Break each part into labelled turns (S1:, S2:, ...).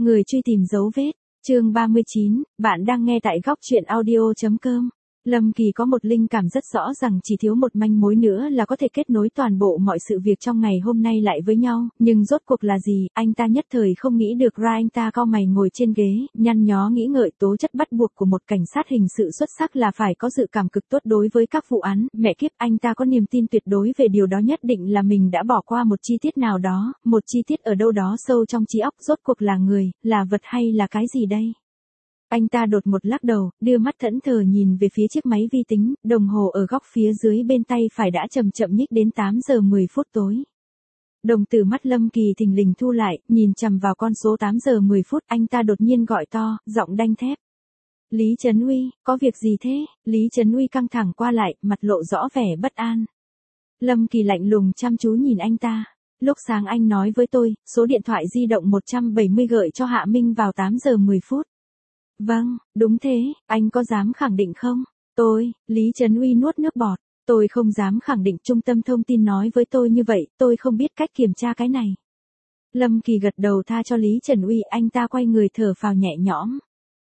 S1: Người truy tìm dấu vết, chương 39, bạn đang nghe tại góc truyện audio.com. Lâm Kỳ có một linh cảm rất rõ rằng chỉ thiếu một manh mối nữa là có thể kết nối toàn bộ mọi sự việc trong ngày hôm nay lại với nhau, nhưng rốt cuộc là gì, anh ta nhất thời không nghĩ được ra. Anh ta cau mày ngồi trên ghế, nhăn nhó nghĩ ngợi. Tố chất bắt buộc của một cảnh sát hình sự xuất sắc là phải có dự cảm cực tốt đối với các vụ án, mẹ kiếp, anh ta có niềm tin tuyệt đối về điều đó, nhất định là mình đã bỏ qua một chi tiết nào đó, một chi tiết ở đâu đó sâu trong trí óc. Rốt cuộc là người, là vật hay là cái gì đây? Anh ta đột một lắc đầu, đưa mắt thẫn thờ nhìn về phía chiếc máy vi tính, đồng hồ ở góc phía dưới bên tay phải đã chậm chậm nhích đến 8 giờ 10 phút tối. Đồng tử mắt Lâm Kỳ thình lình thu lại, nhìn chằm vào con số 8 giờ 10 phút, anh ta đột nhiên gọi to, giọng đanh thép. Lý Trấn Uy, có việc gì thế? Lý Trấn Uy căng thẳng qua lại, mặt lộ rõ vẻ bất an. Lâm Kỳ lạnh lùng chăm chú nhìn anh ta. Lúc sáng anh nói với tôi, số điện thoại di động 170 gửi cho Hạ Minh vào 8 giờ 10 phút. Vâng, đúng thế, anh có dám khẳng định không? Lý Trấn Uy nuốt nước bọt. Tôi không dám khẳng định, trung tâm thông tin nói với tôi như vậy, tôi không biết cách kiểm tra cái này. Lâm Kỳ gật đầu tha cho Lý Trấn Uy, anh ta quay người thở phào nhẹ nhõm.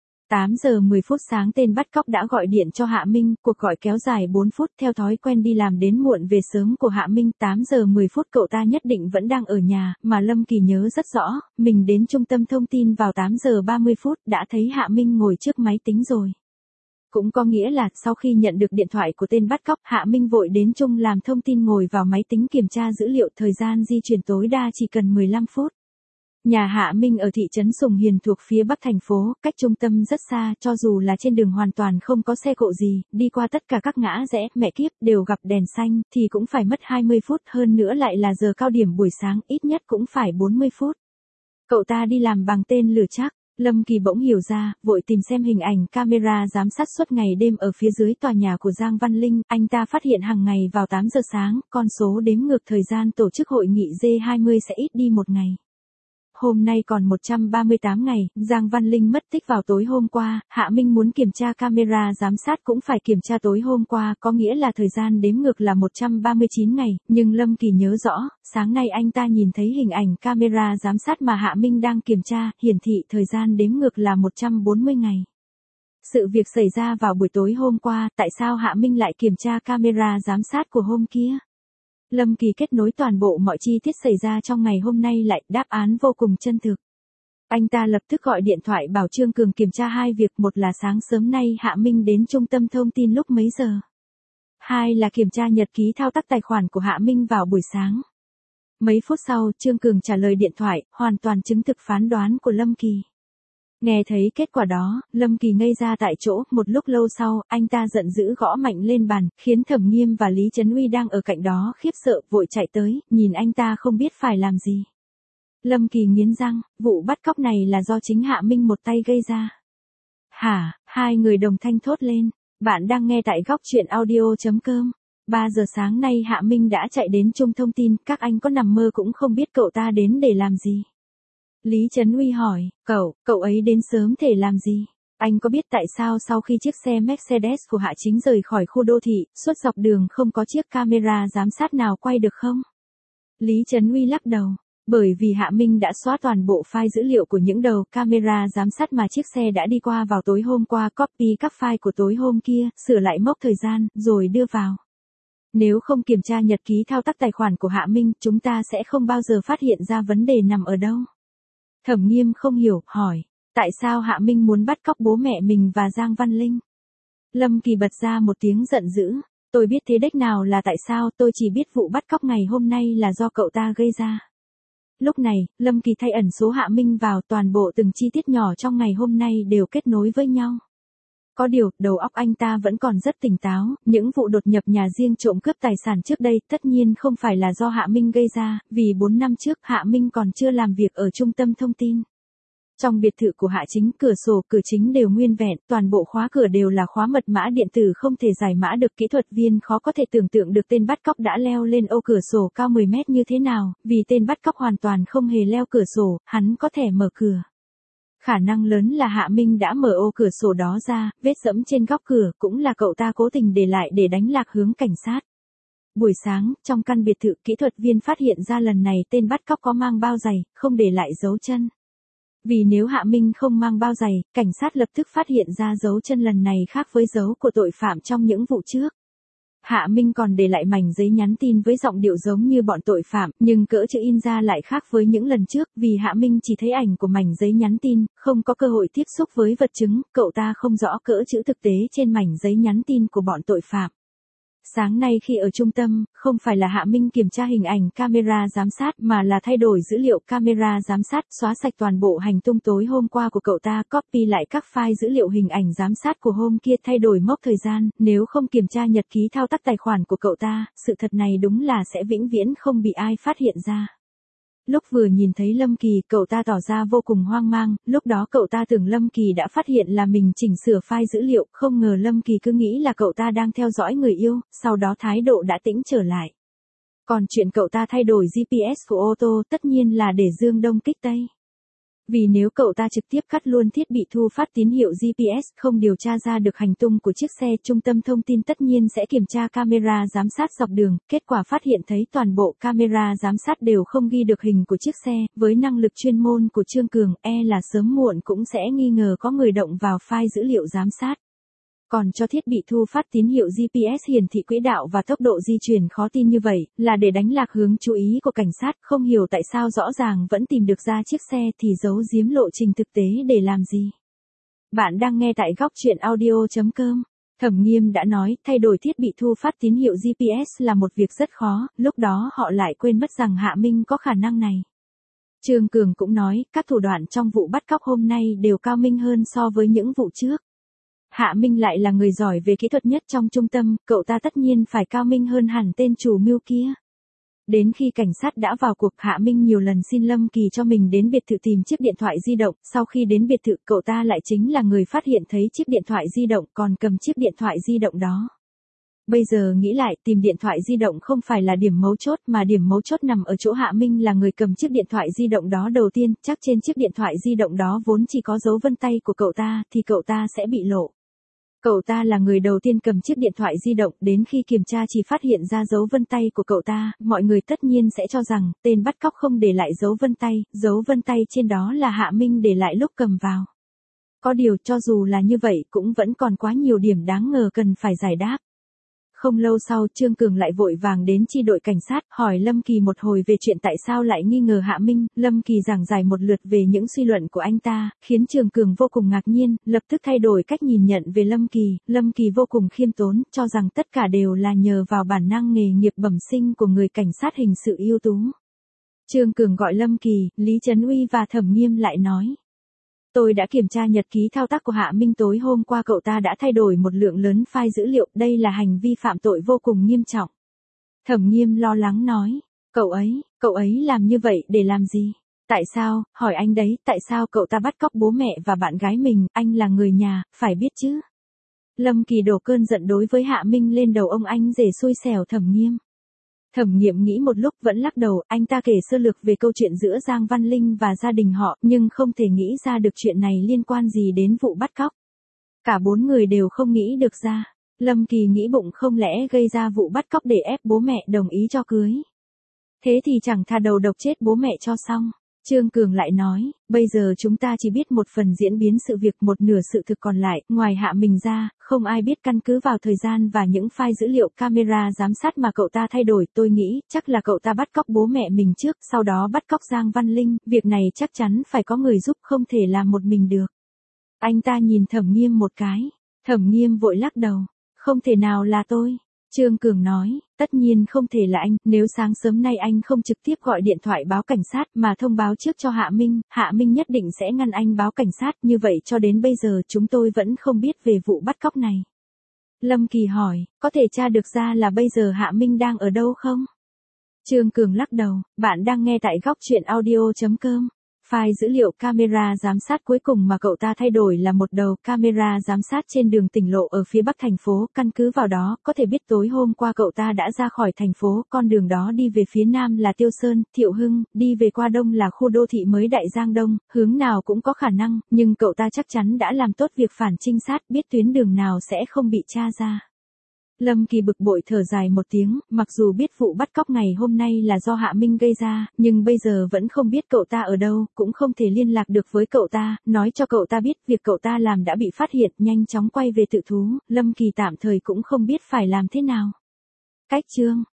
S1: 8 giờ 10 phút sáng tên bắt cóc đã gọi điện cho Hạ Minh, cuộc gọi kéo dài 4 phút theo thói quen đi làm đến muộn về sớm của Hạ Minh. 8 giờ 10 phút cậu ta nhất định vẫn đang ở nhà, mà Lâm Kỳ nhớ rất rõ, mình đến trung tâm thông tin vào 8 giờ 30 phút đã thấy Hạ Minh ngồi trước máy tính rồi. Cũng có nghĩa là sau khi nhận được điện thoại của tên bắt cóc, Hạ Minh vội đến trung làm thông tin ngồi vào máy tính kiểm tra dữ liệu, thời gian di chuyển tối đa chỉ cần 15 phút. Nhà Hạ Minh ở thị trấn Sùng Hiền thuộc phía bắc thành phố, cách trung tâm rất xa, cho dù là trên đường hoàn toàn không có xe cộ gì, đi qua tất cả các ngã rẽ, mẹ kiếp, đều gặp đèn xanh, thì cũng phải mất 20 phút, hơn nữa lại là giờ cao điểm buổi sáng, ít nhất cũng phải 40 phút. Cậu ta đi làm bằng tên lửa chắc. Lâm Kỳ bỗng hiểu ra, vội tìm xem hình ảnh camera giám sát suốt ngày đêm ở phía dưới tòa nhà của Giang Văn Linh. Anh ta phát hiện hàng ngày vào 8 giờ sáng, con số đếm ngược thời gian tổ chức hội nghị G20 sẽ ít đi một ngày. Hôm nay còn 138 ngày, Giang Văn Linh mất tích vào tối hôm qua, Hạ Minh muốn kiểm tra camera giám sát cũng phải kiểm tra tối hôm qua, có nghĩa là thời gian đếm ngược là 139 ngày, nhưng Lâm Kỳ nhớ rõ, sáng nay anh ta nhìn thấy hình ảnh camera giám sát mà Hạ Minh đang kiểm tra, hiển thị thời gian đếm ngược là 140 ngày. Sự việc xảy ra vào buổi tối hôm qua, tại sao Hạ Minh lại kiểm tra camera giám sát của hôm kia? Lâm Kỳ kết nối toàn bộ mọi chi tiết xảy ra trong ngày hôm nay lại, đáp án vô cùng chân thực. Anh ta lập tức gọi điện thoại bảo Trương Cường kiểm tra hai việc, một là sáng sớm nay Hạ Minh đến trung tâm thông tin lúc mấy giờ. Hai là kiểm tra nhật ký thao tác tài khoản của Hạ Minh vào buổi sáng. Mấy phút sau, Trương Cường trả lời điện thoại, hoàn toàn chứng thực phán đoán của Lâm Kỳ. Nghe thấy kết quả đó, Lâm Kỳ ngây ra tại chỗ, một lúc lâu sau, anh ta giận dữ gõ mạnh lên bàn, khiến Thẩm Nghiêm và Lý Trấn Uy đang ở cạnh đó khiếp sợ, vội chạy tới, nhìn anh ta không biết phải làm gì. Lâm Kỳ nghiến răng, vụ bắt cóc này là do chính Hạ Minh một tay gây ra. Hả? Hai người đồng thanh thốt lên. Bạn đang nghe tại góc truyện audio.com. 3 giờ sáng nay Hạ Minh đã chạy đến trung thông tin, các anh có nằm mơ cũng không biết cậu ta đến để làm gì. Lý Trấn Uy hỏi, cậu ấy đến sớm để làm gì? Anh có biết tại sao sau khi chiếc xe Mercedes của Hạ Chính rời khỏi khu đô thị, suốt dọc đường không có chiếc camera giám sát nào quay được không? Lý Trấn Uy lắc đầu. Bởi vì Hạ Minh đã xóa toàn bộ file dữ liệu của những đầu camera giám sát mà chiếc xe đã đi qua vào tối hôm qua, copy các file của tối hôm kia, sửa lại mốc thời gian, rồi đưa vào. Nếu không kiểm tra nhật ký thao tác tài khoản của Hạ Minh, chúng ta sẽ không bao giờ phát hiện ra vấn đề nằm ở đâu. Thẩm Nghiêm không hiểu, hỏi, tại sao Hạ Minh muốn bắt cóc bố mẹ mình và Giang Văn Linh? Lâm Kỳ bật ra một tiếng giận dữ, tôi biết thế đếch nào là tại sao, tôi chỉ biết vụ bắt cóc ngày hôm nay là do cậu ta gây ra. Lúc này, Lâm Kỳ thay ẩn số Hạ Minh vào, toàn bộ từng chi tiết nhỏ trong ngày hôm nay đều kết nối với nhau. Có điều, đầu óc anh ta vẫn còn rất tỉnh táo, những vụ đột nhập nhà riêng trộm cướp tài sản trước đây tất nhiên không phải là do Hạ Minh gây ra, vì 4 năm trước Hạ Minh còn chưa làm việc ở trung tâm thông tin. Trong biệt thự của Hạ Chính, cửa sổ, cửa chính đều nguyên vẹn, toàn bộ khóa cửa đều là khóa mật mã điện tử không thể giải mã được. Kỹ thuật viên khó có thể tưởng tượng được tên bắt cóc đã leo lên ô cửa sổ cao 10 mét như thế nào, vì tên bắt cóc hoàn toàn không hề leo cửa sổ, hắn có thể mở cửa. Khả năng lớn là Hạ Minh đã mở ô cửa sổ đó ra, vết dẫm trên góc cửa cũng là cậu ta cố tình để lại để đánh lạc hướng cảnh sát. Buổi sáng, trong căn biệt thự, kỹ thuật viên phát hiện ra lần này tên bắt cóc có mang bao giày, không để lại dấu chân. Vì nếu Hạ Minh không mang bao giày, cảnh sát lập tức phát hiện ra dấu chân lần này khác với dấu của tội phạm trong những vụ trước. Hạ Minh còn để lại mảnh giấy nhắn tin với giọng điệu giống như bọn tội phạm, nhưng cỡ chữ in ra lại khác với những lần trước, vì Hạ Minh chỉ thấy ảnh của mảnh giấy nhắn tin, không có cơ hội tiếp xúc với vật chứng, cậu ta không rõ cỡ chữ thực tế trên mảnh giấy nhắn tin của bọn tội phạm. Sáng nay khi ở trung tâm, không phải là Hạ Minh kiểm tra hình ảnh camera giám sát mà là thay đổi dữ liệu camera giám sát, xóa sạch toàn bộ hành tung tối hôm qua của cậu ta, copy lại các file dữ liệu hình ảnh giám sát của hôm kia, thay đổi mốc thời gian, nếu không kiểm tra nhật ký thao tác tài khoản của cậu ta, sự thật này đúng là sẽ vĩnh viễn không bị ai phát hiện ra. Lúc vừa nhìn thấy Lâm Kỳ, cậu ta tỏ ra vô cùng hoang mang, lúc đó cậu ta tưởng Lâm Kỳ đã phát hiện là mình chỉnh sửa file dữ liệu, không ngờ Lâm Kỳ cứ nghĩ là cậu ta đang theo dõi người yêu, sau đó thái độ đã tĩnh trở lại. Còn chuyện cậu ta thay đổi GPS của ô tô tất nhiên là để dương đông kích tây. Vì nếu cậu ta trực tiếp cắt luôn thiết bị thu phát tín hiệu GPS, không điều tra ra được hành tung của chiếc xe, trung tâm thông tin tất nhiên sẽ kiểm tra camera giám sát dọc đường, kết quả phát hiện thấy toàn bộ camera giám sát đều không ghi được hình của chiếc xe, với năng lực chuyên môn của Trương Cường, là sớm muộn cũng sẽ nghi ngờ có người động vào file dữ liệu giám sát. Còn cho thiết bị thu phát tín hiệu GPS hiển thị quỹ đạo và tốc độ di chuyển khó tin như vậy, là để đánh lạc hướng chú ý của cảnh sát, không hiểu tại sao rõ ràng vẫn tìm được ra chiếc xe thì giấu giếm lộ trình thực tế để làm gì. Bạn đang nghe tại góc truyện audio.com. Thẩm Nghiêm đã nói, thay đổi thiết bị thu phát tín hiệu GPS là một việc rất khó, lúc đó họ lại quên mất rằng Hạ Minh có khả năng này. Trương Cường cũng nói, các thủ đoạn trong vụ bắt cóc hôm nay đều cao minh hơn so với những vụ trước. Hạ Minh lại là người giỏi về kỹ thuật nhất trong trung tâm, cậu ta tất nhiên phải cao minh hơn hẳn tên chủ mưu kia. Đến khi cảnh sát đã vào cuộc, Hạ Minh nhiều lần xin Lâm Kỳ cho mình đến biệt thự tìm chiếc điện thoại di động, sau khi đến biệt thự cậu ta lại chính là người phát hiện thấy chiếc điện thoại di động, còn cầm chiếc điện thoại di động đó. Bây giờ nghĩ lại, tìm điện thoại di động không phải là điểm mấu chốt mà điểm mấu chốt nằm ở chỗ Hạ Minh là người cầm chiếc điện thoại di động đó đầu tiên, chắc trên chiếc điện thoại di động đó vốn chỉ có dấu vân tay của cậu ta, thì cậu ta sẽ bị lộ. Cậu ta là người đầu tiên cầm chiếc điện thoại di động, đến khi kiểm tra chỉ phát hiện ra dấu vân tay của cậu ta, mọi người tất nhiên sẽ cho rằng, tên bắt cóc không để lại dấu vân tay trên đó là Hạ Minh để lại lúc cầm vào. Có điều cho dù là như vậy cũng vẫn còn quá nhiều điểm đáng ngờ cần phải giải đáp. Không lâu sau, Trương Cường lại vội vàng đến chi đội cảnh sát, hỏi Lâm Kỳ một hồi về chuyện tại sao lại nghi ngờ Hạ Minh. Lâm Kỳ giảng giải một lượt về những suy luận của anh ta, khiến Trương Cường vô cùng ngạc nhiên, lập tức thay đổi cách nhìn nhận về Lâm Kỳ. Lâm Kỳ vô cùng khiêm tốn, cho rằng tất cả đều là nhờ vào bản năng nghề nghiệp bẩm sinh của người cảnh sát hình sự ưu tú. Trương Cường gọi Lâm Kỳ, Lý Trấn Uy và Thẩm Nghiêm lại nói. Tôi đã kiểm tra nhật ký thao tác của Hạ Minh tối hôm qua, cậu ta đã thay đổi một lượng lớn file dữ liệu, đây là hành vi phạm tội vô cùng nghiêm trọng. Thẩm Nghiêm lo lắng nói, cậu ấy làm như vậy để làm gì? Tại sao, hỏi anh đấy, tại sao cậu ta bắt cóc bố mẹ và bạn gái mình, anh là người nhà, phải biết chứ. Lâm Kỳ đổ cơn giận đối với Hạ Minh lên đầu ông anh rể xui xẻo Thẩm Nghiêm. Thẩm Nghiệm nghĩ một lúc vẫn lắc đầu, anh ta kể sơ lược về câu chuyện giữa Giang Văn Linh và gia đình họ, nhưng không thể nghĩ ra được chuyện này liên quan gì đến vụ bắt cóc. Cả bốn người đều không nghĩ được ra. Lâm Kỳ nghĩ bụng không lẽ gây ra vụ bắt cóc để ép bố mẹ đồng ý cho cưới. Thế thì chẳng thà đầu độc chết bố mẹ cho xong. Trương Cường lại nói, bây giờ chúng ta chỉ biết một phần diễn biến sự việc, một nửa sự thực còn lại, ngoài Hạ Minh ra, không ai biết. Căn cứ vào thời gian và những file dữ liệu camera giám sát mà cậu ta thay đổi, tôi nghĩ, chắc là cậu ta bắt cóc bố mẹ mình trước, sau đó bắt cóc Giang Văn Linh, việc này chắc chắn phải có người giúp, không thể làm một mình được. Anh ta nhìn Thẩm Nghiêm một cái, Thẩm Nghiêm vội lắc đầu, không thể nào là tôi. Trương Cường nói, tất nhiên không thể là anh, nếu sáng sớm nay anh không trực tiếp gọi điện thoại báo cảnh sát mà thông báo trước cho Hạ Minh nhất định sẽ ngăn anh báo cảnh sát, như vậy cho đến bây giờ chúng tôi vẫn không biết về vụ bắt cóc này. Lâm Kỳ hỏi, có thể tra được ra là bây giờ Hạ Minh đang ở đâu không? Trương Cường lắc đầu, bạn đang nghe tại góc truyện audio.com. File dữ liệu camera giám sát cuối cùng mà cậu ta thay đổi là một đầu camera giám sát trên đường tỉnh lộ ở phía bắc thành phố, căn cứ vào đó, có thể biết tối hôm qua cậu ta đã ra khỏi thành phố, con đường đó đi về phía nam là Tiêu Sơn, Thiệu Hưng, đi về qua đông là khu đô thị mới Đại Giang Đông, hướng nào cũng có khả năng, nhưng cậu ta chắc chắn đã làm tốt việc phản trinh sát, biết tuyến đường nào sẽ không bị tra ra. Lâm Kỳ bực bội thở dài một tiếng, mặc dù biết vụ bắt cóc ngày hôm nay là do Hạ Minh gây ra, nhưng bây giờ vẫn không biết cậu ta ở đâu, cũng không thể liên lạc được với cậu ta, nói cho cậu ta biết việc cậu ta làm đã bị phát hiện, nhanh chóng quay về tự thú, Lâm Kỳ tạm thời cũng không biết phải làm thế nào. Cách chương